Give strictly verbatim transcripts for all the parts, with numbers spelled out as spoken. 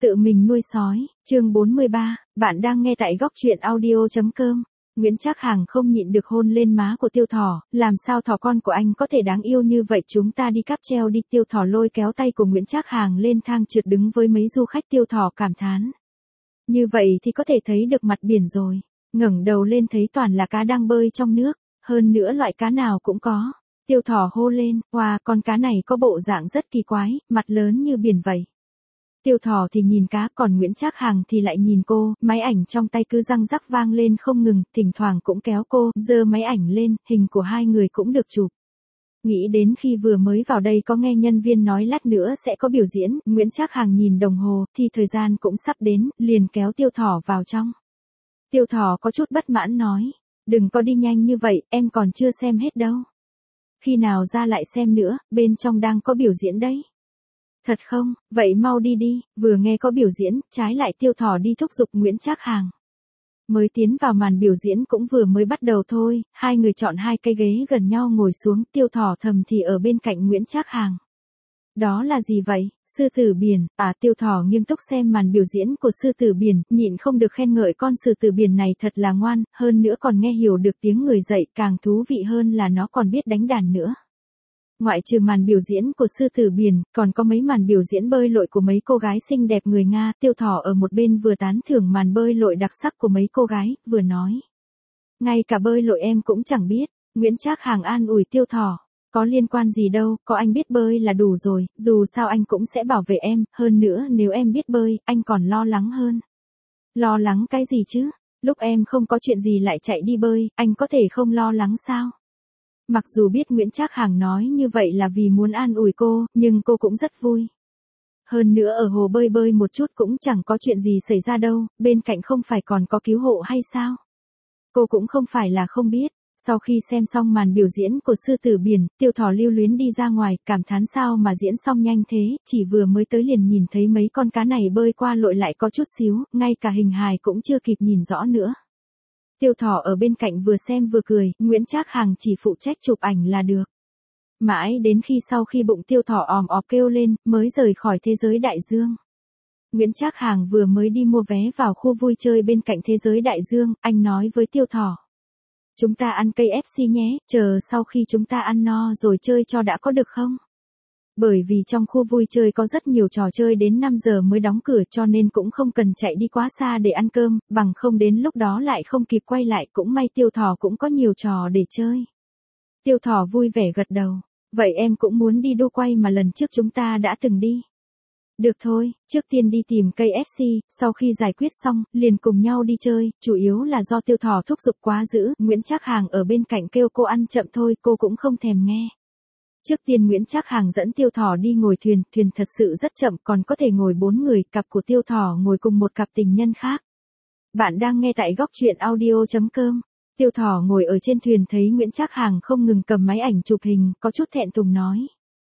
Tự mình nuôi sói, chương bốn mươi ba, bạn đang nghe tại góc truyện audio chấm com. Nguyễn Trác Hàng không nhịn được hôn lên má của Tiêu Thỏ, làm sao thỏ con của anh có thể đáng yêu như vậy, chúng ta đi cáp treo đi. Tiêu Thỏ lôi kéo tay của Nguyễn Trác Hàng lên thang trượt đứng với mấy du khách. Tiêu Thỏ cảm thán. Như vậy thì có thể thấy được mặt biển rồi, ngẩng đầu lên thấy toàn là cá đang bơi trong nước, hơn nữa loại cá nào cũng có. Tiêu Thỏ hô lên, wow, con cá này có bộ dạng rất kỳ quái, mặt lớn như biển vậy. Tiêu Thỏ thì nhìn cá, còn Nguyễn Trác Hàng thì lại nhìn cô, máy ảnh trong tay cứ răng rắc vang lên không ngừng, thỉnh thoảng cũng kéo cô, giơ máy ảnh lên, hình của hai người cũng được chụp. Nghĩ đến khi vừa mới vào đây có nghe nhân viên nói lát nữa sẽ có biểu diễn, Nguyễn Trác Hàng nhìn đồng hồ, thì thời gian cũng sắp đến, liền kéo Tiêu Thỏ vào trong. Tiêu Thỏ có chút bất mãn nói, đừng có đi nhanh như vậy, em còn chưa xem hết đâu. Khi nào ra lại xem nữa, bên trong đang có biểu diễn đấy. Thật không, vậy mau đi đi, vừa nghe có biểu diễn, trái lại Tiêu Thỏ đi thúc giục Nguyễn Trác Hàng. Mới tiến vào màn biểu diễn cũng vừa mới bắt đầu thôi, hai người chọn hai cái ghế gần nhau ngồi xuống, Tiêu Thỏ thầm thì ở bên cạnh Nguyễn Trác Hàng. Đó là gì vậy, sư tử biển, à? Tiêu Thỏ nghiêm túc xem màn biểu diễn của sư tử biển, nhịn không được khen ngợi con sư tử biển này thật là ngoan, hơn nữa còn nghe hiểu được tiếng người dạy, càng thú vị hơn là nó còn biết đánh đàn nữa. Ngoại trừ màn biểu diễn của sư tử biển, còn có mấy màn biểu diễn bơi lội của mấy cô gái xinh đẹp người Nga. Tiêu Thỏ ở một bên vừa tán thưởng màn bơi lội đặc sắc của mấy cô gái, vừa nói. Ngay cả bơi lội em cũng chẳng biết. Nguyễn Trác Hàng an ủi Tiêu Thỏ. Có liên quan gì đâu, có anh biết bơi là đủ rồi, dù sao anh cũng sẽ bảo vệ em, hơn nữa nếu em biết bơi, anh còn lo lắng hơn. Lo lắng cái gì chứ? Lúc em không có chuyện gì lại chạy đi bơi, anh có thể không lo lắng sao? Mặc dù biết Nguyễn Trác Hàng nói như vậy là vì muốn an ủi cô, nhưng cô cũng rất vui. Hơn nữa ở hồ bơi bơi một chút cũng chẳng có chuyện gì xảy ra đâu, bên cạnh không phải còn có cứu hộ hay sao? Cô cũng không phải là không biết. Sau khi xem xong màn biểu diễn của sư tử biển, Tiêu Thỏ lưu luyến đi ra ngoài, cảm thán sao mà diễn xong nhanh thế, chỉ vừa mới tới liền nhìn thấy mấy con cá này bơi qua lội lại có chút xíu, ngay cả hình hài cũng chưa kịp nhìn rõ nữa. Tiêu Thỏ ở bên cạnh vừa xem vừa cười, Nguyễn Trác Hàng chỉ phụ trách chụp ảnh là được. Mãi đến khi sau khi bụng Tiêu Thỏ òm ọp kêu lên, mới rời khỏi thế giới đại dương. Nguyễn Trác Hàng vừa mới đi mua vé vào khu vui chơi bên cạnh thế giới đại dương, anh nói với Tiêu Thỏ. Chúng ta ăn cây ép xê nhé, chờ sau khi chúng ta ăn no rồi chơi cho đã có được không? Bởi vì trong khu vui chơi có rất nhiều trò chơi đến năm giờ mới đóng cửa cho nên cũng không cần chạy đi quá xa để ăn cơm, bằng không đến lúc đó lại không kịp quay lại, cũng may Tiêu Thỏ cũng có nhiều trò để chơi. Tiêu Thỏ vui vẻ gật đầu, vậy em cũng muốn đi đu quay mà lần trước chúng ta đã từng đi. Được thôi, trước tiên đi tìm cây ép xê, sau khi giải quyết xong, liền cùng nhau đi chơi, chủ yếu là do Tiêu Thỏ thúc giục quá dữ, Nguyễn Trác Hàng ở bên cạnh kêu cô ăn chậm thôi, cô cũng không thèm nghe. Trước tiên Nguyễn Trác Hàng dẫn Tiêu Thỏ đi ngồi thuyền, thuyền thật sự rất chậm, còn có thể ngồi bốn người, cặp của Tiêu Thỏ ngồi cùng một cặp tình nhân khác. Bạn đang nghe tại góc truyện audio chấm com. Tiêu Thỏ ngồi ở trên thuyền thấy Nguyễn Trác Hàng không ngừng cầm máy ảnh chụp hình, có chút thẹn thùng nói.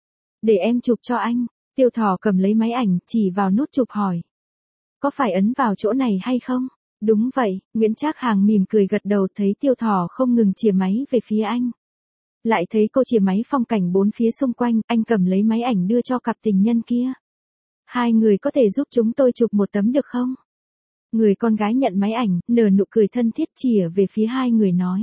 Để em chụp cho anh. Tiêu Thỏ cầm lấy máy ảnh, chỉ vào nút chụp hỏi. Có phải ấn vào chỗ này hay không? Đúng vậy, Nguyễn Trác Hàng mỉm cười gật đầu, thấy Tiêu Thỏ không ngừng chìa máy về phía anh. Lại thấy cô chìa máy phong cảnh bốn phía xung quanh, anh cầm lấy máy ảnh đưa cho cặp tình nhân kia. Hai người có thể giúp chúng tôi chụp một tấm được không? Người con gái nhận máy ảnh, nở nụ cười thân thiết chìa về phía hai người nói.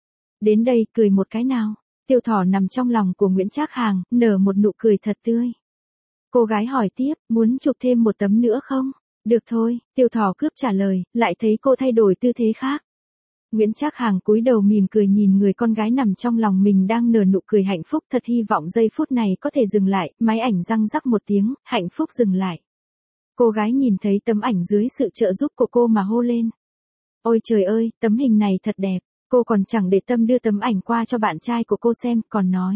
Đến đây, cười một cái nào. Tiêu Thỏ nằm trong lòng của Nguyễn Trác Hàng, nở một nụ cười thật tươi. Cô gái hỏi tiếp, muốn chụp thêm một tấm nữa không? Được thôi, Tiêu Thỏ cướp trả lời, lại thấy cô thay đổi tư thế khác. Nguyễn Trác Hàng cúi đầu mỉm cười nhìn người con gái nằm trong lòng mình đang nở nụ cười hạnh phúc, thật hy vọng giây phút này có thể dừng lại, máy ảnh răng rắc một tiếng, hạnh phúc dừng lại. Cô gái nhìn thấy tấm ảnh dưới sự trợ giúp của cô mà hô lên. Ôi trời ơi, tấm hình này thật đẹp, cô còn chẳng để tâm đưa tấm ảnh qua cho bạn trai của cô xem, còn nói.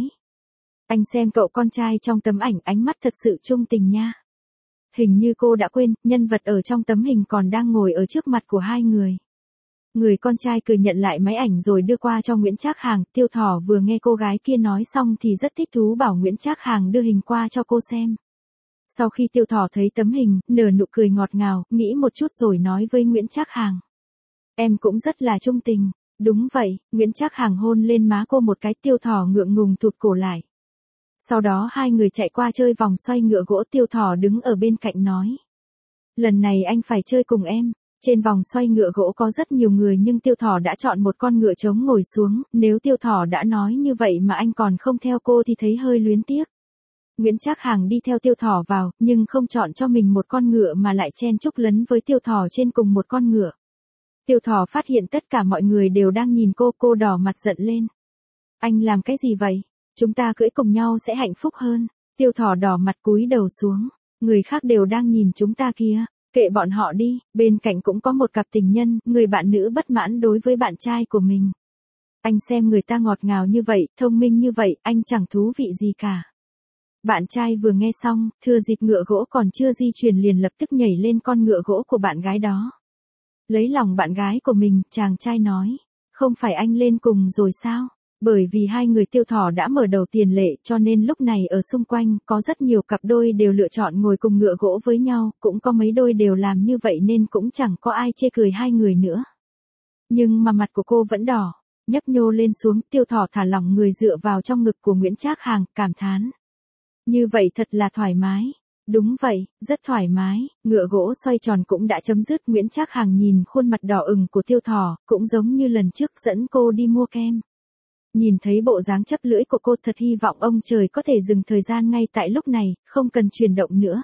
Anh xem cậu con trai trong tấm ảnh ánh mắt thật sự trung tình nha. Hình như cô đã quên, nhân vật ở trong tấm hình còn đang ngồi ở trước mặt của hai người. Người con trai cười nhận lại máy ảnh rồi đưa qua cho Nguyễn Trác Hàng. Tiêu Thỏ vừa nghe cô gái kia nói xong thì rất thích thú bảo Nguyễn Trác Hàng đưa hình qua cho cô xem. Sau khi Tiêu Thỏ thấy tấm hình, nở nụ cười ngọt ngào, nghĩ một chút rồi nói với Nguyễn Trác Hàng. Em cũng rất là trung tình. Đúng vậy, Nguyễn Trác Hàng hôn lên má cô một cái, Tiêu Thỏ ngượng ngùng thụt cổ lại. Sau đó hai người chạy qua chơi vòng xoay ngựa gỗ, Tiêu Thỏ đứng ở bên cạnh nói. Lần này anh phải chơi cùng em. Trên vòng xoay ngựa gỗ có rất nhiều người nhưng Tiêu Thỏ đã chọn một con ngựa trống ngồi xuống, nếu Tiêu Thỏ đã nói như vậy mà anh còn không theo cô thì thấy hơi luyến tiếc. Nguyễn Trác Hằng đi theo Tiêu Thỏ vào, nhưng không chọn cho mình một con ngựa mà lại chen chúc lấn với Tiêu Thỏ trên cùng một con ngựa. Tiêu Thỏ phát hiện tất cả mọi người đều đang nhìn cô, cô đỏ mặt giận lên. Anh làm cái gì vậy? Chúng ta cưỡi cùng nhau sẽ hạnh phúc hơn. Tiêu Thỏ đỏ mặt cúi đầu xuống. Người khác đều đang nhìn chúng ta kia. Kệ bọn họ đi, bên cạnh cũng có một cặp tình nhân, người bạn nữ bất mãn đối với bạn trai của mình. Anh xem người ta ngọt ngào như vậy, thông minh như vậy, anh chẳng thú vị gì cả. Bạn trai vừa nghe xong, thừa dịp ngựa gỗ còn chưa di chuyển liền lập tức nhảy lên con ngựa gỗ của bạn gái đó. Lấy lòng bạn gái của mình, chàng trai nói, không phải anh lên cùng rồi sao? Bởi vì hai người Tiêu Thỏ đã mở đầu tiền lệ cho nên lúc này ở xung quanh có rất nhiều cặp đôi đều lựa chọn ngồi cùng ngựa gỗ với nhau, cũng có mấy đôi đều làm như vậy nên cũng chẳng có ai chê cười hai người nữa. Nhưng mà mặt của cô vẫn đỏ, nhấp nhô lên xuống, Tiêu Thỏ thả lỏng người dựa vào trong ngực của Nguyễn Trác Hằng, cảm thán. Như vậy thật là thoải mái. Đúng vậy, rất thoải mái, ngựa gỗ xoay tròn cũng đã chấm dứt. Nguyễn Trác Hằng nhìn khuôn mặt đỏ ửng của Tiêu Thỏ, cũng giống như lần trước dẫn cô đi mua kem. Nhìn thấy bộ dáng chấp lưỡi của cô thật hy vọng ông trời có thể dừng thời gian ngay tại lúc này, không cần chuyển động nữa.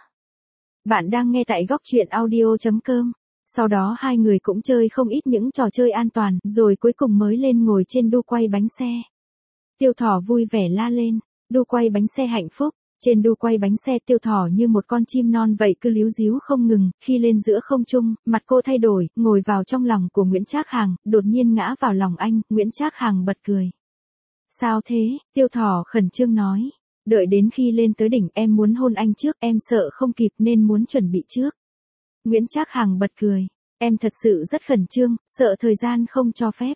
Bạn đang nghe tại góc truyện audio chấm com. Sau đó hai người cũng chơi không ít những trò chơi an toàn, rồi cuối cùng mới lên ngồi trên đu quay bánh xe. Tiêu Thỏ vui vẻ la lên, đu quay bánh xe hạnh phúc. Trên đu quay bánh xe Tiêu Thỏ như một con chim non vậy cứ líu díu không ngừng, khi lên giữa không trung, mặt cô thay đổi, ngồi vào trong lòng của Nguyễn Trác Hằng, đột nhiên ngã vào lòng anh, Nguyễn Trác Hằng bật cười. Sao thế? Tiêu Thỏ khẩn trương nói. Đợi đến khi lên tới đỉnh em muốn hôn anh trước, em sợ không kịp nên muốn chuẩn bị trước. Nguyễn Trác Hằng bật cười. Em thật sự rất khẩn trương, sợ thời gian không cho phép.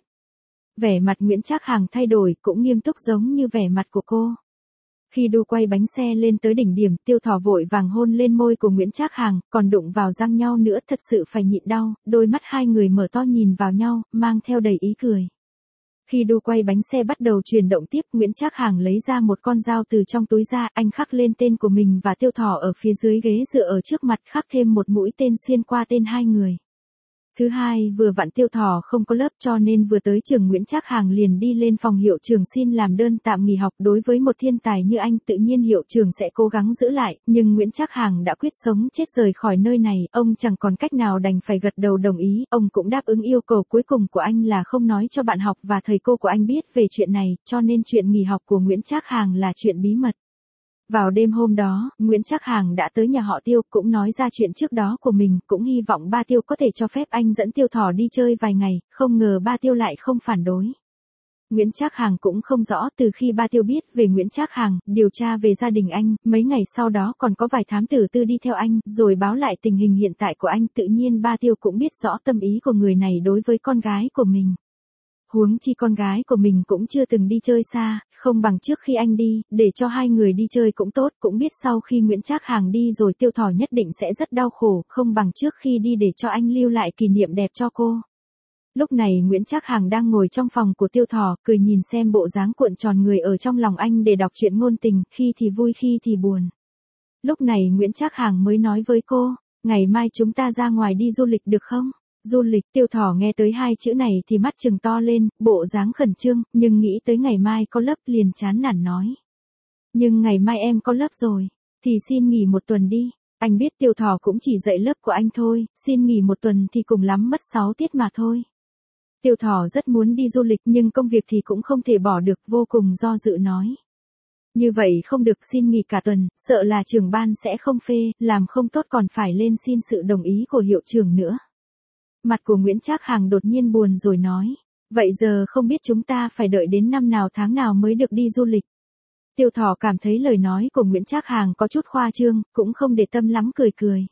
Vẻ mặt Nguyễn Trác Hằng thay đổi cũng nghiêm túc giống như vẻ mặt của cô. Khi đu quay bánh xe lên tới đỉnh điểm, Tiêu Thỏ vội vàng hôn lên môi của Nguyễn Trác Hằng, còn đụng vào răng nhau nữa thật sự phải nhịn đau, đôi mắt hai người mở to nhìn vào nhau, mang theo đầy ý cười. Khi đu quay bánh xe bắt đầu chuyển động tiếp, Nguyễn Trác Hằng lấy ra một con dao từ trong túi ra, anh khắc lên tên của mình và Tiêu Thỏ ở phía dưới ghế dựa ở trước mặt, khắc thêm một mũi tên xuyên qua tên hai người. Thứ hai, vừa vặn Tiêu Thỏ không có lớp cho nên vừa tới trường Nguyễn Trác Hằng liền đi lên phòng hiệu trưởng xin làm đơn tạm nghỉ học. Đối với một thiên tài như anh tự nhiên hiệu trưởng sẽ cố gắng giữ lại, nhưng Nguyễn Trác Hằng đã quyết sống chết rời khỏi nơi này, ông chẳng còn cách nào đành phải gật đầu đồng ý, ông cũng đáp ứng yêu cầu cuối cùng của anh là không nói cho bạn học và thầy cô của anh biết về chuyện này, cho nên chuyện nghỉ học của Nguyễn Trác Hằng là chuyện bí mật. Vào đêm hôm đó, Nguyễn Trác Hằng đã tới nhà họ Tiêu, cũng nói ra chuyện trước đó của mình, cũng hy vọng ba Tiêu có thể cho phép anh dẫn Tiêu Thỏ đi chơi vài ngày, không ngờ ba Tiêu lại không phản đối. Nguyễn Trác Hằng cũng không rõ, từ khi ba Tiêu biết về Nguyễn Trác Hằng, điều tra về gia đình anh, mấy ngày sau đó còn có vài thám tử tư đi theo anh, rồi báo lại tình hình hiện tại của anh, tự nhiên ba Tiêu cũng biết rõ tâm ý của người này đối với con gái của mình. Huống chi con gái của mình cũng chưa từng đi chơi xa, không bằng trước khi anh đi, để cho hai người đi chơi cũng tốt, cũng biết sau khi Nguyễn Trác Hằng đi rồi Tiêu Thỏ nhất định sẽ rất đau khổ, không bằng trước khi đi để cho anh lưu lại kỷ niệm đẹp cho cô. Lúc này Nguyễn Trác Hằng đang ngồi trong phòng của Tiêu Thỏ, cười nhìn xem bộ dáng cuộn tròn người ở trong lòng anh để đọc truyện ngôn tình, khi thì vui khi thì buồn. Lúc này Nguyễn Trác Hằng mới nói với cô, ngày mai chúng ta ra ngoài đi du lịch được không? Du lịch. Tiêu Thỏ nghe tới hai chữ này thì mắt trừng to lên, bộ dáng khẩn trương, nhưng nghĩ tới ngày mai có lớp liền chán nản nói. Nhưng ngày mai em có lớp rồi, thì xin nghỉ một tuần đi. Anh biết Tiêu Thỏ cũng chỉ dạy lớp của anh thôi, xin nghỉ một tuần thì cùng lắm mất sáu tiết mà thôi. Tiêu Thỏ rất muốn đi du lịch nhưng công việc thì cũng không thể bỏ được, vô cùng do dự nói. Như vậy không được, xin nghỉ cả tuần, sợ là trưởng ban sẽ không phê, làm không tốt còn phải lên xin sự đồng ý của hiệu trưởng nữa. Mặt của Nguyễn Trác Hằng đột nhiên buồn rồi nói, vậy giờ không biết chúng ta phải đợi đến năm nào tháng nào mới được đi du lịch. Tiêu Thỏ cảm thấy lời nói của Nguyễn Trác Hằng có chút khoa trương, cũng không để tâm lắm cười cười.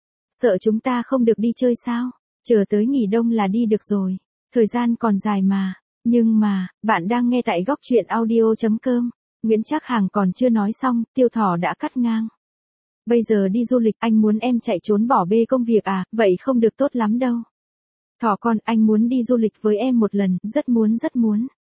Sợ chúng ta không được đi chơi sao, chờ tới nghỉ đông là đi được rồi, thời gian còn dài mà. Nhưng mà, bạn đang nghe tại góc truyện audio chấm com, Nguyễn Trác Hằng còn chưa nói xong, Tiêu Thỏ đã cắt ngang. Bây giờ đi du lịch, anh muốn em chạy trốn bỏ bê công việc à, vậy không được tốt lắm đâu. Thỏ con, anh muốn đi du lịch với em một lần, rất muốn rất muốn.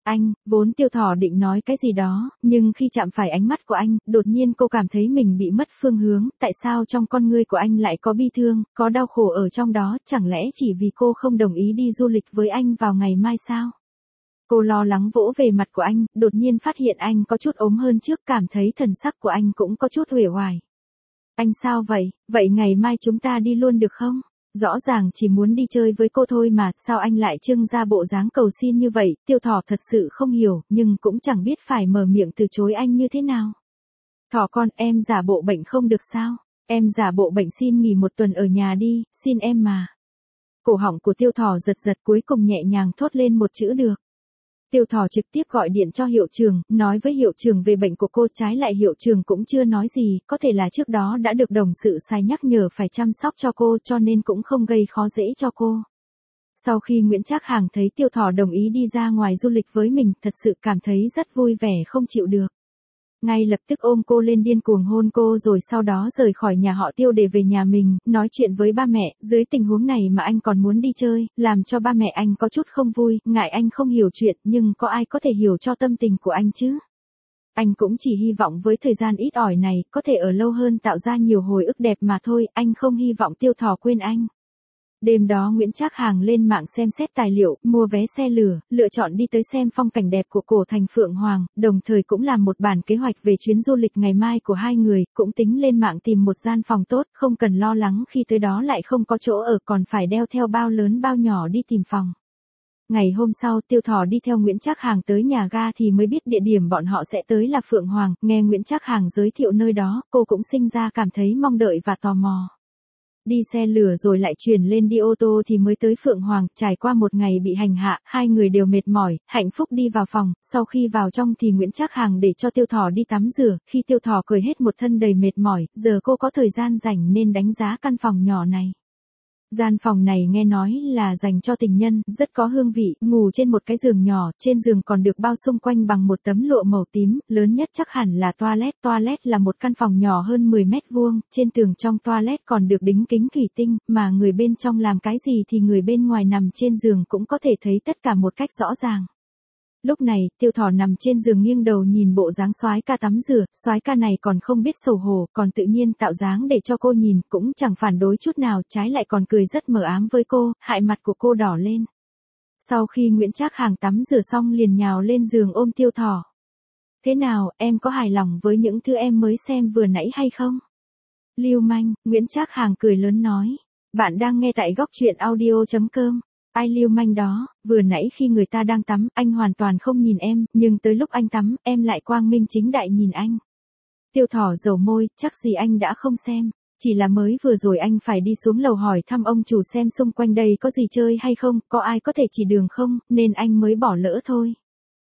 Anh, vốn Tiêu Thỏ định nói cái gì đó, nhưng khi chạm phải ánh mắt của anh, đột nhiên cô cảm thấy mình bị mất phương hướng, tại sao trong con ngươi của anh lại có bi thương, có đau khổ ở trong đó, chẳng lẽ chỉ vì cô không đồng ý đi du lịch với anh vào ngày mai sao? Cô lo lắng vỗ về mặt của anh, đột nhiên phát hiện anh có chút ốm hơn trước, cảm thấy thần sắc của anh cũng có chút uể oải. Anh sao vậy, vậy ngày mai chúng ta đi luôn được không? Rõ ràng chỉ muốn đi chơi với cô thôi mà, sao anh lại trưng ra bộ dáng cầu xin như vậy, Tiêu Thỏ thật sự không hiểu, nhưng cũng chẳng biết phải mở miệng từ chối anh như thế nào. Thỏ con, em giả bộ bệnh không được sao? Em giả bộ bệnh xin nghỉ một tuần ở nhà đi, xin em mà. Cổ họng của Tiêu Thỏ giật giật cuối cùng nhẹ nhàng thốt lên một chữ được. Tiêu Thỏ trực tiếp gọi điện cho hiệu trưởng, nói với hiệu trưởng về bệnh của cô, trái lại hiệu trưởng cũng chưa nói gì, có thể là trước đó đã được đồng sự sai nhắc nhở phải chăm sóc cho cô cho nên cũng không gây khó dễ cho cô. Sau khi Nguyễn Trác Hàng thấy Tiêu Thỏ đồng ý đi ra ngoài du lịch với mình, thật sự cảm thấy rất vui vẻ không chịu được. Ngay lập tức ôm cô lên điên cuồng hôn cô rồi sau đó rời khỏi nhà họ Tiêu để về nhà mình, nói chuyện với ba mẹ, dưới tình huống này mà anh còn muốn đi chơi, làm cho ba mẹ anh có chút không vui, ngại anh không hiểu chuyện, nhưng có ai có thể hiểu cho tâm tình của anh chứ? Anh cũng chỉ hy vọng với thời gian ít ỏi này, có thể ở lâu hơn tạo ra nhiều hồi ức đẹp mà thôi, anh không hy vọng Tiêu Thỏ quên anh. Đêm đó Nguyễn Trác Hàng lên mạng xem xét tài liệu, mua vé xe lửa, lựa chọn đi tới xem phong cảnh đẹp của cổ thành Phượng Hoàng, đồng thời cũng làm một bản kế hoạch về chuyến du lịch ngày mai của hai người, cũng tính lên mạng tìm một gian phòng tốt, không cần lo lắng khi tới đó lại không có chỗ ở còn phải đeo theo bao lớn bao nhỏ đi tìm phòng. Ngày hôm sau Tiêu Thỏ đi theo Nguyễn Trác Hàng tới nhà ga thì mới biết địa điểm bọn họ sẽ tới là Phượng Hoàng, nghe Nguyễn Trác Hàng giới thiệu nơi đó, cô cũng sinh ra cảm thấy mong đợi và tò mò. Đi xe lửa rồi lại chuyển lên đi ô tô thì mới tới Phượng Hoàng, trải qua một ngày bị hành hạ, hai người đều mệt mỏi, hạnh phúc đi vào phòng, sau khi vào trong thì Nguyễn Trác Hàng để cho Tiêu Thỏ đi tắm rửa, khi Tiêu Thỏ cười hết một thân đầy mệt mỏi, giờ cô có thời gian rảnh nên đánh giá căn phòng nhỏ này. Gian phòng này nghe nói là dành cho tình nhân, rất có hương vị, ngủ trên một cái giường nhỏ, trên giường còn được bao xung quanh bằng một tấm lụa màu tím, lớn nhất chắc hẳn là toilet. Toilet là một căn phòng nhỏ hơn mười mét vuông, trên tường trong toilet còn được đính kính thủy tinh, mà người bên trong làm cái gì thì người bên ngoài nằm trên giường cũng có thể thấy tất cả một cách rõ ràng. Lúc này, Tiêu Thỏ nằm trên giường nghiêng đầu nhìn bộ dáng soái ca tắm rửa, soái ca này còn không biết xấu hổ, còn tự nhiên tạo dáng để cho cô nhìn, cũng chẳng phản đối chút nào, trái lại còn cười rất mờ ám với cô, hại mặt của cô đỏ lên. Sau khi Nguyễn Trác Hàng tắm rửa xong liền nhào lên giường ôm Tiêu Thỏ. Thế nào, em có hài lòng với những thứ em mới xem vừa nãy hay không? Lưu manh, Nguyễn Trác Hàng cười lớn nói. Bạn đang nghe tại góc truyện audio chấm com. Ai lưu manh đó, vừa nãy khi người ta đang tắm, anh hoàn toàn không nhìn em, nhưng tới lúc anh tắm, em lại quang minh chính đại nhìn anh. Tiêu Thỏ dầu môi, chắc gì anh đã không xem, chỉ là mới vừa rồi anh phải đi xuống lầu hỏi thăm ông chủ xem xung quanh đây có gì chơi hay không, có ai có thể chỉ đường không, nên anh mới bỏ lỡ thôi.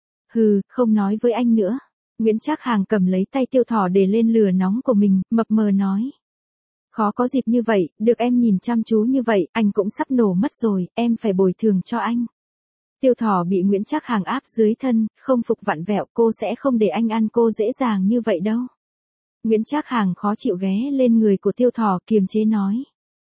Hừ, không nói với anh nữa. Nguyễn Trác Hàng cầm lấy tay Tiêu Thỏ để lên lửa nóng của mình, mập mờ nói. Khó có dịp như vậy, được em nhìn chăm chú như vậy, anh cũng sắp nổ mất rồi, em phải bồi thường cho anh. Tiêu Thỏ bị Nguyễn Trác Hàng áp dưới thân, không phục vặn vẹo, cô sẽ không để anh ăn cô dễ dàng như vậy đâu. Nguyễn Trác Hàng khó chịu ghé lên người của Tiêu Thỏ kiềm chế nói.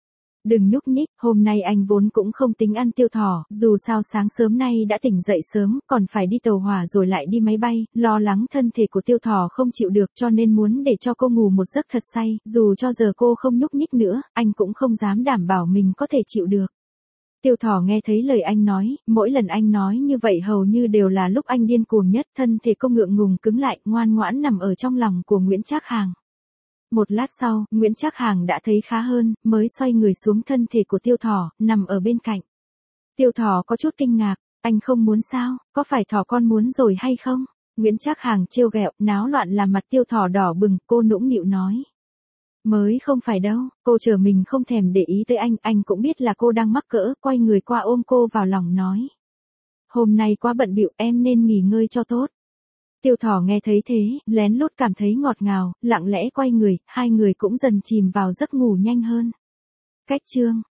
Đừng nhúc nhích, hôm nay anh vốn cũng không tính ăn Tiêu Thỏ, dù sao sáng sớm nay đã tỉnh dậy sớm, còn phải đi tàu hỏa rồi lại đi máy bay, lo lắng thân thể của Tiêu Thỏ không chịu được cho nên muốn để cho cô ngủ một giấc thật say, dù cho giờ cô không nhúc nhích nữa, anh cũng không dám đảm bảo mình có thể chịu được. Tiêu Thỏ nghe thấy lời anh nói, mỗi lần anh nói như vậy hầu như đều là lúc anh điên cuồng nhất, thân thể cô ngượng ngùng cứng lại, ngoan ngoãn nằm ở trong lòng của Nguyễn Trác Hàng. Một lát sau, Nguyễn Trác Hàng đã thấy khá hơn, mới xoay người xuống thân thể của Tiêu Thỏ, nằm ở bên cạnh. Tiêu Thỏ có chút kinh ngạc, anh không muốn sao, có phải Thỏ con muốn rồi hay không? Nguyễn Trác Hàng trêu ghẹo, náo loạn làm mặt Tiêu Thỏ đỏ bừng, cô nũng nịu nói. Mới không phải đâu, cô chờ mình không thèm để ý tới anh, anh cũng biết là cô đang mắc cỡ, quay người qua ôm cô vào lòng nói. Hôm nay quá bận bịu, em nên nghỉ ngơi cho tốt. Tiêu Thỏ nghe thấy thế, lén lút cảm thấy ngọt ngào, lặng lẽ quay người, hai người cũng dần chìm vào giấc ngủ nhanh hơn. Cách chương